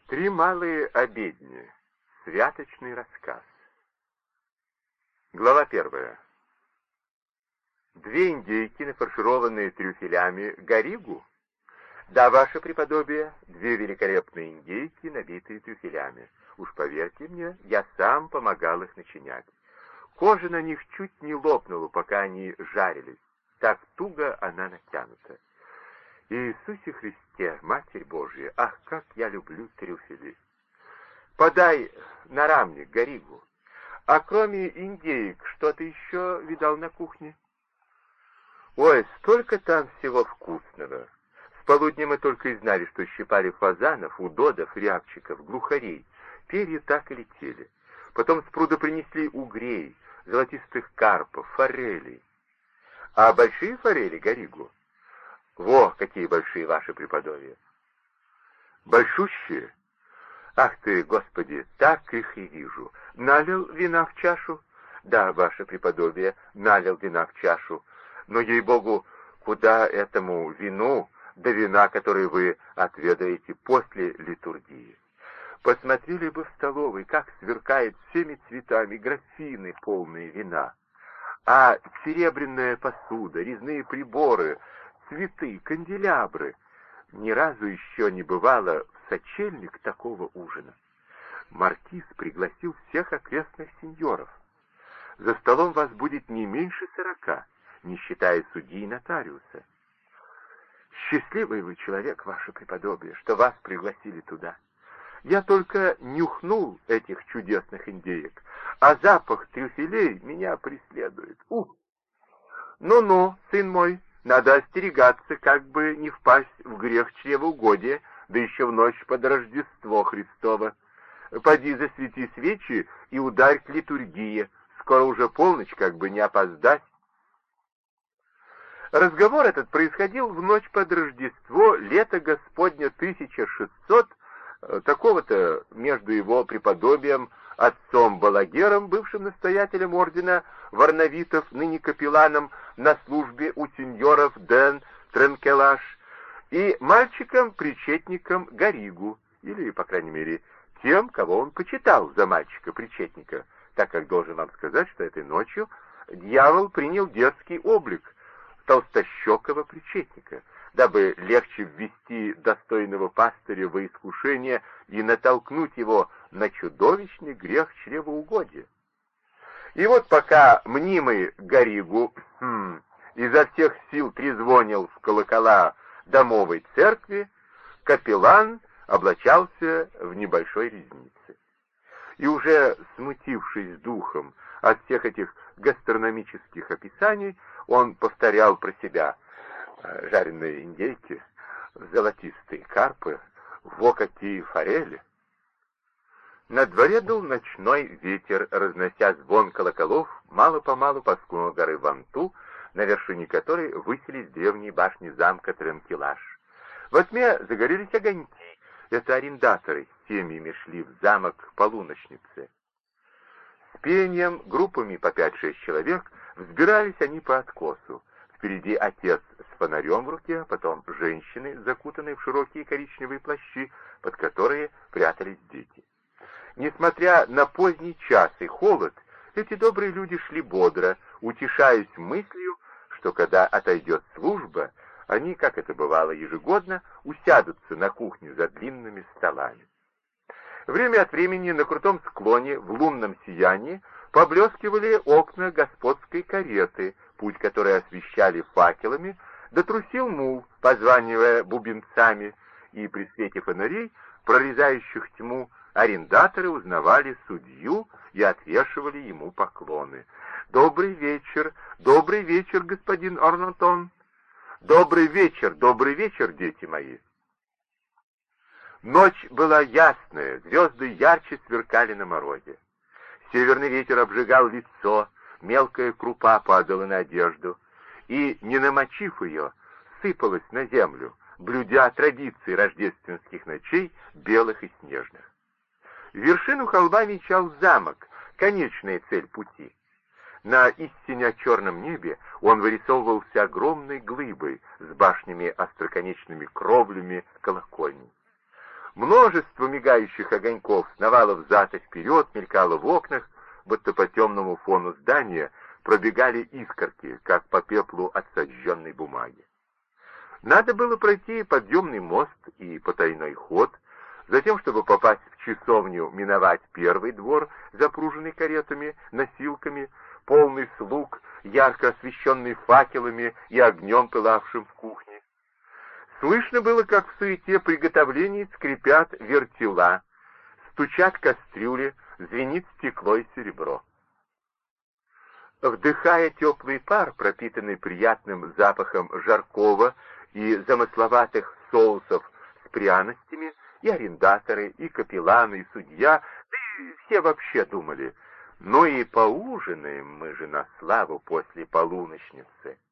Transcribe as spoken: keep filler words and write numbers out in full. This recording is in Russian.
Три малые обедни. Святочный рассказ. Глава первая. Две индейки, нафаршированные трюфелями, гаригу? Да, ваше преподобие, две великолепные индейки, набитые трюфелями. Уж поверьте мне, я сам помогал их начинять. Кожа на них чуть не лопнула, пока они жарились. Так туго она натянута. Иисусе Христе, Матерь Божья, ах, как я люблю трюфели! Подай нарамник, гаригу. А кроме индеек, что ты еще видал на кухне? Ой, столько там всего вкусного. С полудня мы только и знали, что щипали фазанов, удодов, рябчиков, глухарей. Перья так и летели. Потом с пруда принесли угрей, золотистых карпов, форелей. А большие форели, гаригу? Во, какие большие ваши преподобия! Большущие? Ах ты, Господи, так их и вижу. Налил вина в чашу? Да, ваше преподобие, налил вина в чашу. Но, ей-богу, куда этому вину, до вина, которое вы отведаете после литургии? Посмотрели бы в столовой, как сверкает всеми цветами графины, полные вина. А серебряная посуда, резные приборы, цветы, канделябры. Ни разу еще не бывало в сочельник такого ужина. Маркиз пригласил всех окрестных сеньоров. За столом вас будет не меньше сорока, не считая судьи и нотариуса. Счастливый вы человек, ваше преподобие, что вас пригласили туда. Я только нюхнул этих чудесных индеек, а запах трюфелей меня преследует. Ух! Ну-ну, сын мой, надо остерегаться, как бы не впасть в грех чревоугодия, да еще в ночь под Рождество Христово. Поди засвети свечи и ударь к литургии. Скоро уже полночь, как бы не опоздать. Разговор этот происходил в ночь под Рождество, лето Господня тысяча шестьсот, такого-то между его преподобием, отцом Балагером, бывшим настоятелем ордена Варнавитов, ныне капелланом на службе у сеньоров Ден Тренкелаш, и мальчиком-причетником Гаригу, или, по крайней мере, тем, кого он почитал за мальчика-причетника, так как должен вам сказать, что этой ночью дьявол принял детский облик толстощекого причетника, дабы легче ввести достойного пастыря во искушение и натолкнуть его на чудовищный грех чревоугодия. И вот пока мнимый Гаригу хм, изо всех сил трезвонил в колокола домовой церкви, капеллан облачался в небольшой ризнице. И уже смутившись духом от всех этих гастрономических описаний, он повторял про себя: жареные индейки, золотистые карпы, во какие форели. На дворе дул ночной ветер, разнося звон колоколов мало-помалу по склону горы Ванту, на вершине которой высились древние башни замка Тренкелаш. Во тьме загорелись огоньки. Это арендаторы с семьями шли в замок к полуночнице. С пением, группами по пять-шесть человек, взбирались они по откосу. Впереди отец с фонарем в руке, потом женщины, закутанные в широкие коричневые плащи, под которые прятались дети. Несмотря на поздний час и холод, эти добрые люди шли бодро, утешаясь мыслью, что когда отойдет служба, они, как это бывало ежегодно, усядутся на кухне за длинными столами. Время от времени на крутом склоне в лунном сиянии поблескивали окна господской кареты, путь которой освещали факелами, да трусил мул, позванивая бубенцами, и при свете фонарей, прорезающих тьму, арендаторы узнавали судью и отвешивали ему поклоны. «Добрый вечер! Добрый вечер, господин Орнатон! Добрый вечер! Добрый вечер, дети мои!» Ночь была ясная, звезды ярче сверкали на морозе. Северный ветер обжигал лицо, мелкая крупа падала на одежду, и, не намочив ее, сыпалась на землю, блюдя традиции рождественских ночей, белых и снежных. Вершину холма венчал замок, конечная цель пути. На истинно черном небе он вырисовывался огромной глыбой с башнями остроконечными кровлями колокольней. Множество мигающих огоньков сновало взад и вперед, мелькало в окнах, будто по темному фону здания пробегали искорки, как по пеплу от сожженной бумаги. Надо было пройти подъемный мост и потайной ход, затем, чтобы попасть в часовню, миновать первый двор, запруженный каретами, носилками, полный слуг, ярко освещенный факелами и огнем, пылавшим в кухне. Слышно было, как в суете приготовлений скрипят вертела, стучат кастрюли, звенит стекло и серебро. Вдыхая теплый пар, пропитанный приятным запахом жаркого и замысловатых соусов с пряностями, и арендаторы, и капелланы, и судья, да и все вообще думали, ну и поужинаем мы же на славу после полуночницы.